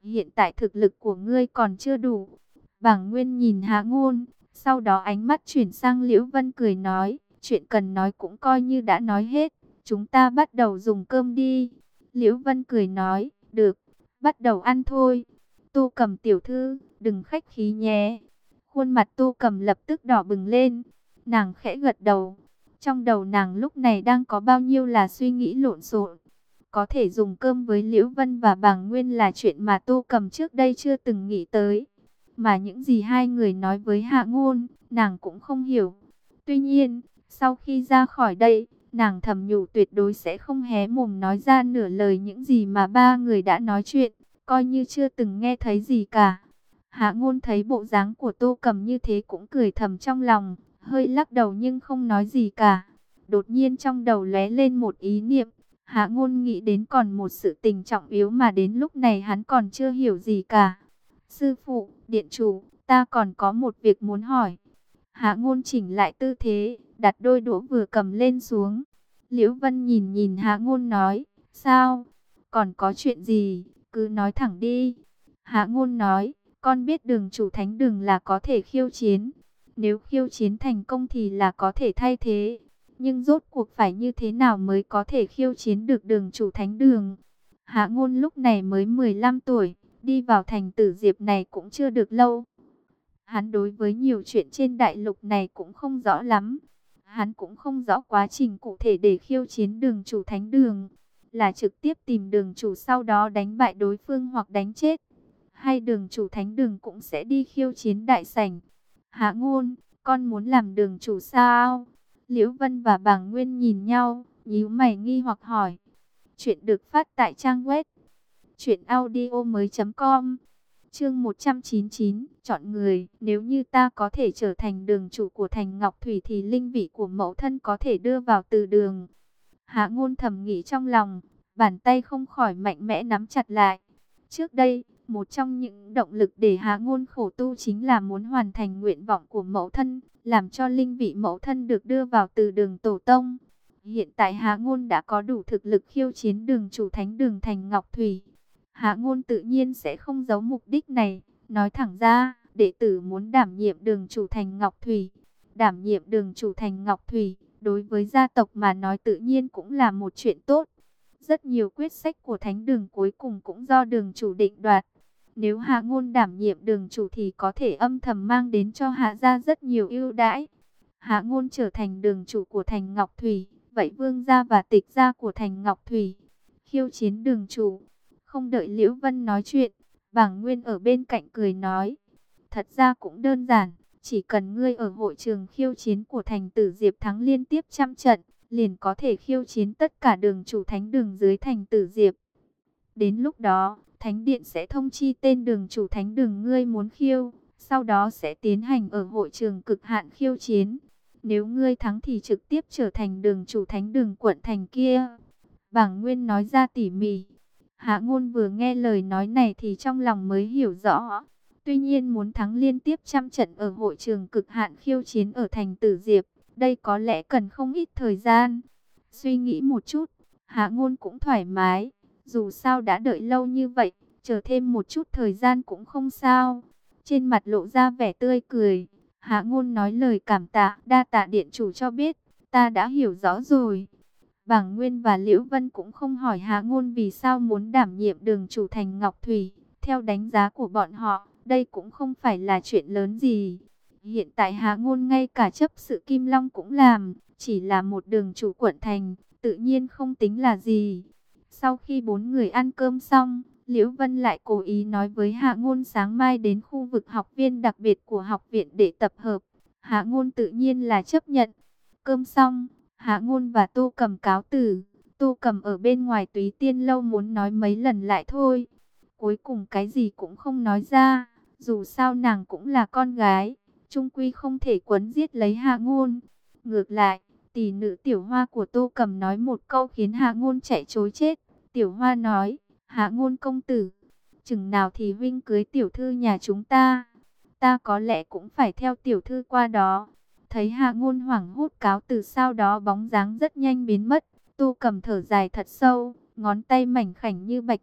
Hiện tại thực lực của ngươi còn chưa đủ. Bàng Nguyên nhìn Hạ Ngôn, sau đó ánh mắt chuyển sang Liễu Vân cười nói, chuyện cần nói cũng coi như đã nói hết, chúng ta bắt đầu dùng cơm đi. Liễu Vân cười nói, được, bắt đầu ăn thôi. Tô Cầm tiểu thư, đừng khách khí nhé. Khuôn mặt Tô Cầm lập tức đỏ bừng lên, nàng khẽ gật đầu. Trong đầu nàng lúc này đang có bao nhiêu là suy nghĩ lộn xộn. Có thể dùng cơm với Liễu Vân và Bàng Nguyên là chuyện mà Tô Cầm trước đây chưa từng nghĩ tới. Mà những gì hai người nói với Hạ Ngôn, nàng cũng không hiểu. Tuy nhiên, sau khi ra khỏi đây, nàng thầm nhủ tuyệt đối sẽ không hé mồm nói ra nửa lời những gì mà ba người đã nói chuyện, coi như chưa từng nghe thấy gì cả. Hạ Ngôn thấy bộ dáng của Tô Cầm như thế cũng cười thầm trong lòng, hơi lắc đầu nhưng không nói gì cả. Đột nhiên trong đầu lóe lên một ý niệm, Hạ Ngôn nghĩ đến còn một sự tình trọng yếu mà đến lúc này hắn còn chưa hiểu gì cả. Sư phụ, điện chủ, ta còn có một việc muốn hỏi. Hạ Ngôn chỉnh lại tư thế, đặt đôi đũa vừa cầm lên xuống. Liễu Vân nhìn nhìn Hạ Ngôn nói, sao? Còn có chuyện gì? Cứ nói thẳng đi. Hạ Ngôn nói, con biết đường chủ thánh đường là có thể khiêu chiến. Nếu khiêu chiến thành công thì là có thể thay thế. Nhưng rốt cuộc phải như thế nào mới có thể khiêu chiến được đường chủ thánh đường? Hạ Ngôn lúc này mới 15 tuổi, đi vào thành Tử Diệp này cũng chưa được lâu. Hắn đối với nhiều chuyện trên đại lục này cũng không rõ lắm. Hắn cũng không rõ quá trình cụ thể để khiêu chiến đường chủ thánh đường. Là trực tiếp tìm đường chủ sau đó đánh bại đối phương hoặc đánh chết. Hay đường chủ thánh đường cũng sẽ đi khiêu chiến đại sảnh. Hạ Ngôn, con muốn làm đường chủ sao? Liễu Vân và Bàng Nguyên nhìn nhau, nhíu mày nghi hoặc hỏi. Chuyện được phát tại trang web truyệnaudiomoi.com. Chương 199, chọn người. Nếu như ta có thể trở thành đường chủ của thành Ngọc Thủy thì linh vị của mẫu thân có thể đưa vào từ đường. Hạ Ngôn thầm nghĩ trong lòng, bàn tay không khỏi mạnh mẽ nắm chặt lại. Trước đây, một trong những động lực để Hạ Ngôn khổ tu chính là muốn hoàn thành nguyện vọng của mẫu thân, làm cho linh vị mẫu thân được đưa vào từ đường tổ tông. Hiện tại Hạ Ngôn đã có đủ thực lực khiêu chiến đường chủ thánh đường thành Ngọc Thủy. Hạ Ngôn tự nhiên sẽ không giấu mục đích này, nói thẳng ra, đệ tử muốn đảm nhiệm đường chủ thành Ngọc Thủy. Đảm nhiệm đường chủ thành Ngọc Thủy, đối với gia tộc mà nói tự nhiên cũng là một chuyện tốt. Rất nhiều quyết sách của thánh đường cuối cùng cũng do đường chủ định đoạt. Nếu Hạ Ngôn đảm nhiệm đường chủ thì có thể âm thầm mang đến cho Hạ gia rất nhiều ưu đãi. Hạ Ngôn trở thành đường chủ của thành Ngọc Thủy, vậy Vương gia và Tịch gia của thành Ngọc Thủy khiêu chiến đường chủ. Không đợi Liễu Vân nói chuyện, Bàng Nguyên ở bên cạnh cười nói, thật ra cũng đơn giản, chỉ cần ngươi ở hội trường khiêu chiến của thành Tử Diệp thắng liên tiếp trăm trận, liền có thể khiêu chiến tất cả đường chủ thánh đường dưới thành Tử Diệp. Đến lúc đó, thánh điện sẽ thông chi tên đường chủ thánh đường ngươi muốn khiêu, sau đó sẽ tiến hành ở hội trường cực hạn khiêu chiến. Nếu ngươi thắng thì trực tiếp trở thành đường chủ thánh đường quận thành kia. Bàng Nguyên nói ra tỉ mỉ. Hạ Ngôn vừa nghe lời nói này thì trong lòng mới hiểu rõ. Tuy nhiên muốn thắng liên tiếp trăm trận ở hội trường cực hạn khiêu chiến ở thành Tử Diệp, đây có lẽ cần không ít thời gian. Suy nghĩ một chút, Hạ Ngôn cũng thoải mái. Dù sao đã đợi lâu như vậy, chờ thêm một chút thời gian cũng không sao. Trên mặt lộ ra vẻ tươi cười. Hạ Ngôn nói lời cảm tạ, đa tạ điện chủ cho biết, ta đã hiểu rõ rồi. Bàng Nguyên và Liễu Vân cũng không hỏi Hạ Ngôn vì sao muốn đảm nhiệm đường chủ thành Ngọc Thủy. Theo đánh giá của bọn họ, đây cũng không phải là chuyện lớn gì. Hiện tại Hạ Ngôn ngay cả chấp sự Kim Long cũng làm, chỉ là một đường chủ quận thành, tự nhiên không tính là gì. Sau khi bốn người ăn cơm xong, Liễu Vân lại cố ý nói với Hạ Ngôn sáng mai đến khu vực học viên đặc biệt của học viện để tập hợp. Hạ Ngôn tự nhiên là chấp nhận. Cơm xong, Hạ Ngôn và Tô Cầm cáo từ. Tô Cầm ở bên ngoài Túy Tiên lâu muốn nói mấy lần lại thôi. Cuối cùng cái gì cũng không nói ra. Dù sao nàng cũng là con gái, chung quy không thể quấn giết lấy Hạ Ngôn. Ngược lại, tỷ nữ Tiểu Hoa của Tô Cầm nói một câu khiến Hạ Ngôn chạy trối chết. Tiểu Hoa nói, Hạ Ngôn công tử, chừng nào thì huynh cưới tiểu thư nhà chúng ta? Ta có lẽ cũng phải theo tiểu thư qua đó. Thấy Hạ Ngôn hoảng hốt cáo từ, sau đó bóng dáng rất nhanh biến mất. Tô Cầm thở dài thật sâu, ngón tay mảnh khảnh như bạch ngọc,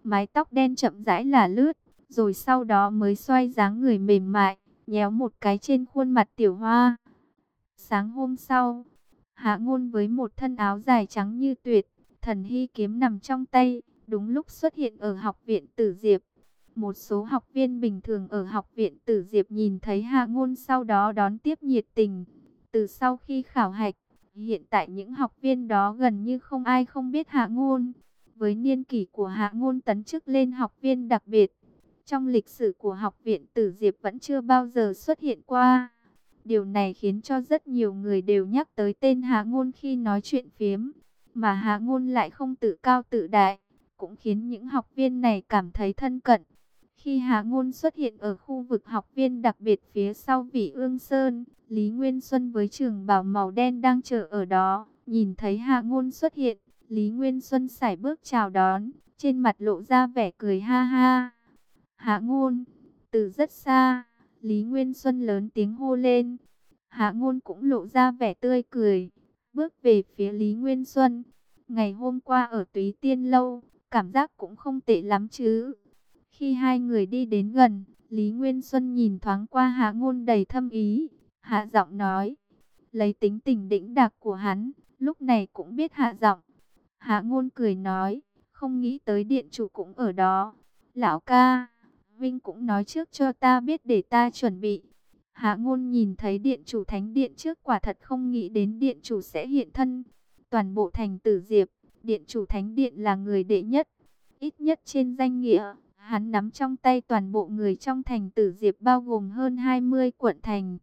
mái tóc đen chậm rãi là lướt, rồi sau đó mới xoay dáng người mềm mại, nhéo một cái trên khuôn mặt Tiểu Hoa. Sáng hôm sau, Hạ Ngôn với một thân áo dài trắng như tuyết, thần hy kiếm nằm trong tay, đúng lúc xuất hiện ở học viện Tử Diệp. Một số học viên bình thường ở học viện Tử Diệp nhìn thấy Hạ Ngôn sau đó đón tiếp nhiệt tình. Từ sau khi khảo hạch, hiện tại những học viên đó gần như không ai không biết Hạ Ngôn. Với niên kỷ của Hạ Ngôn tấn chức lên học viên đặc biệt, trong lịch sử của học viện Tử Diệp vẫn chưa bao giờ xuất hiện qua. Điều này khiến cho rất nhiều người đều nhắc tới tên Hạ Ngôn khi nói chuyện phiếm, mà Hạ Ngôn lại không tự cao tự đại, cũng khiến những học viên này cảm thấy thân cận. Khi Hạ Ngôn xuất hiện ở khu vực học viên đặc biệt phía sau Vĩ Ương Sơn, Lý Nguyên Xuân với trường bào màu đen đang chờ ở đó, nhìn thấy Hạ Ngôn xuất hiện, Lý Nguyên Xuân sải bước chào đón, trên mặt lộ ra vẻ cười ha ha. Hạ Ngôn, từ rất xa, Lý Nguyên Xuân lớn tiếng hô lên. Hạ Ngôn cũng lộ ra vẻ tươi cười, bước về phía Lý Nguyên Xuân. Ngày hôm qua ở Túy Tiên Lâu, cảm giác cũng không tệ lắm chứ. Khi hai người đi đến gần, Lý Nguyên Xuân nhìn thoáng qua Hạ Ngôn đầy thâm ý, hạ giọng nói. Lấy tính tình đĩnh đạc của hắn, lúc này cũng biết hạ giọng. Hạ Ngôn cười nói, không nghĩ tới điện chủ cũng ở đó. Lão ca, Vinh cũng nói trước cho ta biết để ta chuẩn bị. Hạ Ngôn nhìn thấy điện chủ thánh điện trước, quả thật không nghĩ đến điện chủ sẽ hiện thân. Toàn bộ thành Tử Diệp, điện chủ thánh điện là người đệ nhất, ít nhất trên danh nghĩa. Hắn nắm trong tay toàn bộ người trong thành Tử Diệp, bao gồm hơn 20 quận thành.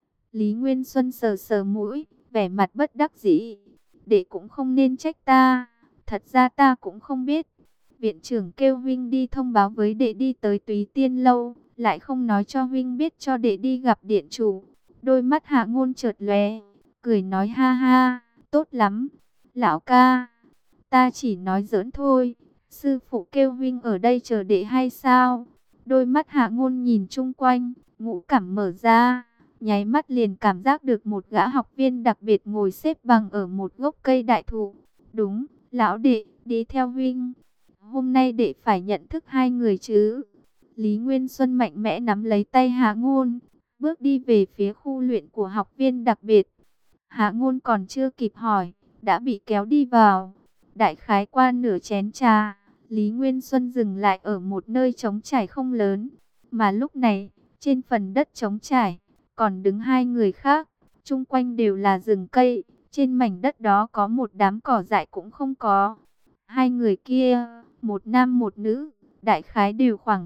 Lý Nguyên Xuân sờ sờ mũi, vẻ mặt bất đắc dĩ. Đệ cũng không nên trách ta, thật ra ta cũng không biết. Viện trưởng kêu huynh đi thông báo với đệ đi tới Túy Tiên Lâu, lại không nói cho huynh biết cho đệ đi gặp điện chủ. Đôi mắt Hạ Ngôn chợt lóe, cười nói ha ha, tốt lắm. Lão ca, ta chỉ nói giỡn thôi. Sư phụ kêu huynh ở đây chờ đệ hay sao? Đôi mắt Hạ Ngôn nhìn chung quanh, ngũ cảm mở ra, nháy mắt liền cảm giác được một gã học viên đặc biệt ngồi xếp bằng ở một gốc cây đại thụ. Đúng, lão đệ, đi theo huynh. Hôm nay đệ phải nhận thức hai người chứ. Lý Nguyên Xuân mạnh mẽ nắm lấy tay Hạ Ngôn, bước đi về phía khu luyện của học viên đặc biệt. Hạ Ngôn còn chưa kịp hỏi, đã bị kéo đi vào. Đại khái qua nửa chén trà, Lý Nguyên Xuân dừng lại ở một nơi trống trải không lớn. Mà lúc này, trên phần đất trống trải, còn đứng hai người khác. Chung quanh đều là rừng cây, trên mảnh đất đó có một đám cỏ dại cũng không có. Hai người kia, một nam một nữ, đại khái đều khoảng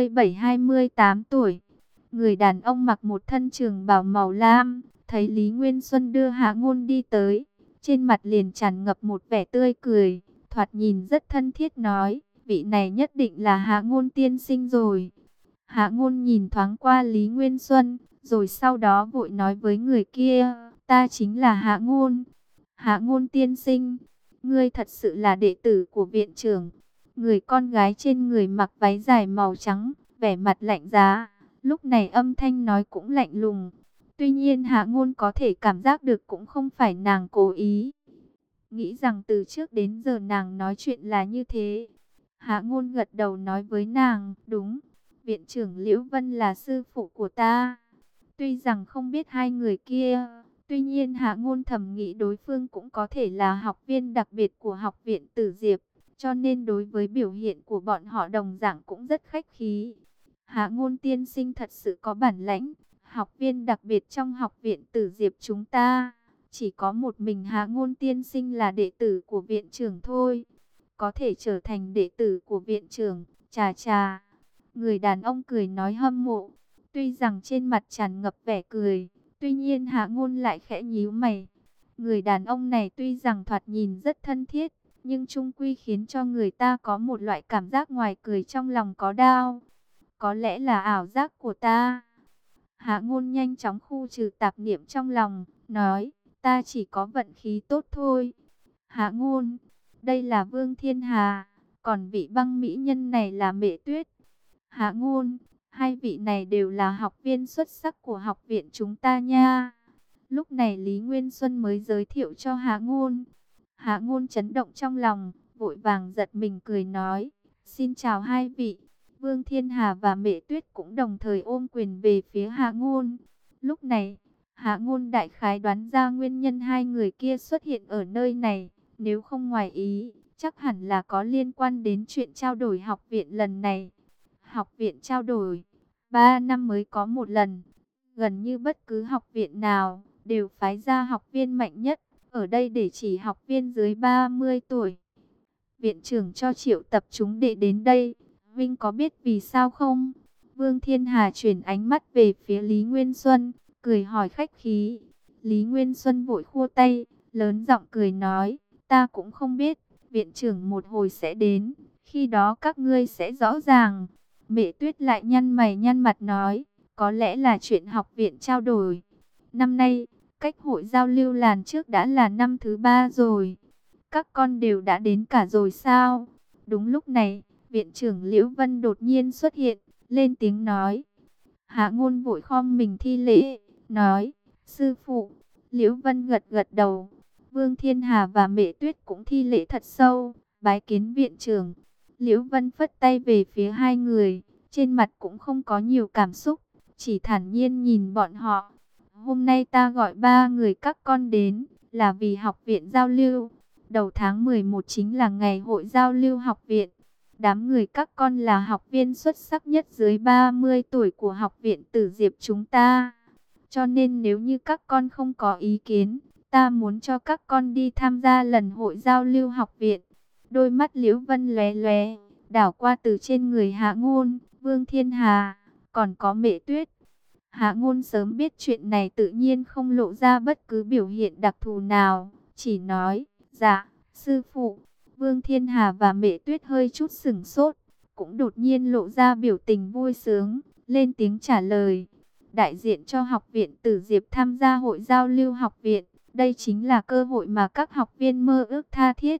27-28 tuổi. Người đàn ông mặc một thân trường bào màu lam, thấy Lý Nguyên Xuân đưa Hạ Ngôn đi tới, trên mặt liền tràn ngập một vẻ tươi cười, thoạt nhìn rất thân thiết nói, vị này nhất định là Hạ Ngôn tiên sinh rồi. Hạ Ngôn nhìn thoáng qua Lý Nguyên Xuân, rồi sau đó vội nói với người kia, ta chính là Hạ Ngôn. Hạ Ngôn tiên sinh, ngươi thật sự là đệ tử của viện trưởng. Người con gái trên người mặc váy dài màu trắng, vẻ mặt lạnh giá, lúc này âm thanh nói cũng lạnh lùng. Tuy nhiên Hạ Ngôn có thể cảm giác được cũng không phải nàng cố ý. Nghĩ rằng từ trước đến giờ nàng nói chuyện là như thế. Hạ Ngôn gật đầu nói với nàng, đúng, viện trưởng Liễu Vân là sư phụ của ta. Tuy rằng không biết hai người kia, tuy nhiên Hạ Ngôn thầm nghĩ đối phương cũng có thể là học viên đặc biệt của học viện Tử Diệp, cho nên đối với biểu hiện của bọn họ đồng dạng cũng rất khách khí. Hạ Ngôn tiên sinh thật sự có bản lãnh, học viên đặc biệt trong học viện Tử Diệp chúng ta, chỉ có một mình Hạ Ngôn tiên sinh là đệ tử của viện trưởng thôi. Có thể trở thành đệ tử của viện trưởng, chà chà. Người đàn ông cười nói hâm mộ. Tuy rằng trên mặt tràn ngập vẻ cười, tuy nhiên Hạ Ngôn lại khẽ nhíu mày. Người đàn ông này tuy rằng thoạt nhìn rất thân thiết, nhưng chung quy khiến cho người ta có một loại cảm giác ngoài cười trong lòng có đau. Có lẽ là ảo giác của ta. Hạ Ngôn nhanh chóng khu trừ tạp niệm trong lòng, nói, ta chỉ có vận khí tốt thôi. Hạ Ngôn, đây là Vương Thiên Hà, còn vị băng mỹ nhân này là Mễ Tuyết. Hạ Ngôn, hai vị này đều là học viên xuất sắc của học viện chúng ta nha. Lúc này Lý Nguyên Xuân mới giới thiệu cho Hạ Ngôn. Hạ Ngôn chấn động trong lòng, vội vàng giật mình cười nói, Xin chào hai vị. Vương Thiên Hà và Mễ Tuyết cũng đồng thời ôm quyền về phía Hạ Ngôn. Lúc này, Hạ Ngôn đại khái đoán ra nguyên nhân hai người kia xuất hiện ở nơi này. Nếu không ngoài ý, chắc hẳn là có liên quan đến chuyện trao đổi học viện lần này. Học viện trao đổi, 3 năm mới có một lần. Gần như bất cứ học viện nào, đều phái ra học viên mạnh nhất. Ở đây để chỉ học viên dưới 30 tuổi. Viện trưởng cho triệu tập chúng đệ đến đây. Vinh có biết vì sao không? Vương Thiên Hà chuyển ánh mắt về phía Lý Nguyên Xuân, cười hỏi khách khí. Lý Nguyên Xuân vội khua tay, lớn giọng cười nói, ta cũng không biết, viện trưởng một hồi sẽ đến, khi đó các ngươi sẽ rõ ràng. Mẹ Tuyết lại nhăn mày nhăn mặt nói, có lẽ là chuyện học viện trao đổi. Năm nay, cách hội giao lưu làn trước đã là năm thứ 3 rồi. Các con đều đã đến cả rồi sao? Đúng lúc này, viện trưởng Liễu Vân đột nhiên xuất hiện, lên tiếng nói. Hạ Ngôn vội khom mình thi lễ, nói, sư phụ. Liễu Vân gật gật đầu. Vương Thiên Hà và Mễ Tuyết cũng thi lễ thật sâu, bái kiến viện trưởng. Liễu Vân phất tay về phía hai người, trên mặt cũng không có nhiều cảm xúc, chỉ thản nhiên nhìn bọn họ. Hôm nay ta gọi 3 người các con đến, là vì học viện giao lưu. Đầu tháng 11 chính là ngày hội giao lưu học viện. Đám người các con là học viên xuất sắc nhất dưới 30 tuổi của học viện Tử Diệp chúng ta. Cho nên nếu như các con không có ý kiến, ta muốn cho các con đi tham gia lần hội giao lưu học viện. Đôi mắt Liễu Vân lóe lóe, đảo qua từ trên người Hạ Ngôn, Vương Thiên Hà, còn có Mễ Tuyết. Hạ Ngôn sớm biết chuyện này tự nhiên không lộ ra bất cứ biểu hiện đặc thù nào, chỉ nói, dạ, sư phụ. Vương Thiên Hà và Mễ Tuyết hơi chút sửng sốt, cũng đột nhiên lộ ra biểu tình vui sướng, lên tiếng trả lời. Đại diện cho học viện Tử Diệp tham gia hội giao lưu học viện, đây chính là cơ hội mà các học viên mơ ước tha thiết.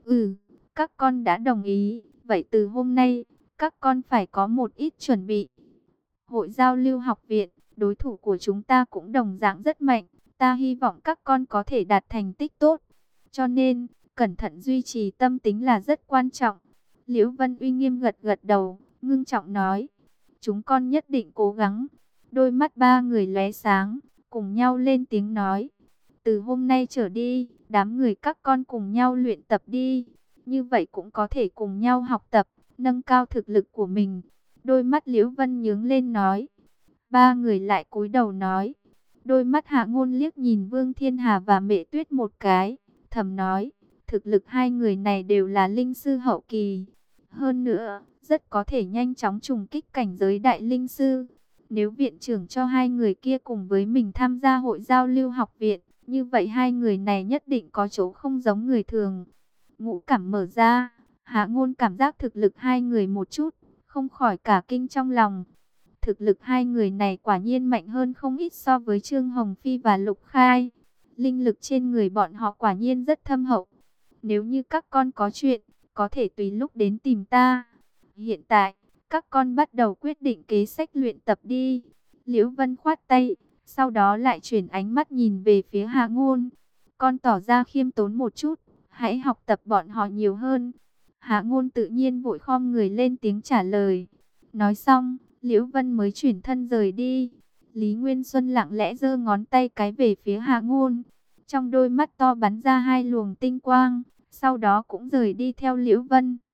Các con đã đồng ý, vậy từ hôm nay, các con phải có một ít chuẩn bị. Hội giao lưu học viện, đối thủ của chúng ta cũng đồng dạng rất mạnh, ta hy vọng các con có thể đạt thành tích tốt. Cho nên, cẩn thận duy trì tâm tính là rất quan trọng. Liễu Vân uy nghiêm gật gật đầu, ngưng trọng nói, chúng con nhất định cố gắng. Đôi mắt ba người lóe sáng, cùng nhau lên tiếng nói, từ hôm nay trở đi, đám người các con cùng nhau luyện tập đi. Như vậy cũng có thể cùng nhau học tập, nâng cao thực lực của mình. Đôi mắt Liễu Vân nhướng lên nói. Ba người lại cúi đầu nói. Đôi mắt Hạ Ngôn liếc nhìn Vương Thiên Hà và Mễ Tuyết một cái, thầm nói, thực lực hai người này đều là linh sư hậu kỳ. Hơn nữa, rất có thể nhanh chóng trùng kích cảnh giới đại linh sư. Nếu viện trưởng cho hai người kia cùng với mình tham gia hội giao lưu học viện, như vậy hai người này nhất định có chỗ không giống người thường. Ngũ cảm mở ra, Hạ Ngôn cảm giác thực lực hai người một chút, không khỏi cả kinh trong lòng. Thực lực hai người này quả nhiên mạnh hơn không ít so với Trương Hồng Phi và Lục Khai. Linh lực trên người bọn họ quả nhiên rất thâm hậu. Nếu như các con có chuyện, có thể tùy lúc đến tìm ta. Hiện tại, các con bắt đầu quyết định kế sách luyện tập đi. Liễu Vân khoát tay, sau đó lại chuyển ánh mắt nhìn về phía Hạ Ngôn. Con tỏ ra khiêm tốn một chút, hãy học tập bọn họ nhiều hơn. Hạ Ngôn tự nhiên vội khom người lên tiếng trả lời. Nói xong, Liễu Vân mới chuyển thân rời đi. Lý Nguyên Xuân lặng lẽ giơ ngón tay cái về phía Hạ Ngôn. Trong đôi mắt to bắn ra hai luồng tinh quang, sau đó cũng rời đi theo Liễu Vân.